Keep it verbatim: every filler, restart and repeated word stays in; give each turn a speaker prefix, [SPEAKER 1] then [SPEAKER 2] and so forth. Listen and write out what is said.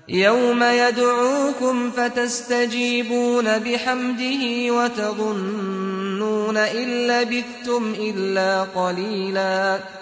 [SPEAKER 1] يَوْمَ يَدْعُوكُمْ فَتَسْتَجِيبُونَ بِحَمْدِهِ وَتَظُنُّونَ إِن لَّبِثْتُمْ إِلَّا قَلِيلًا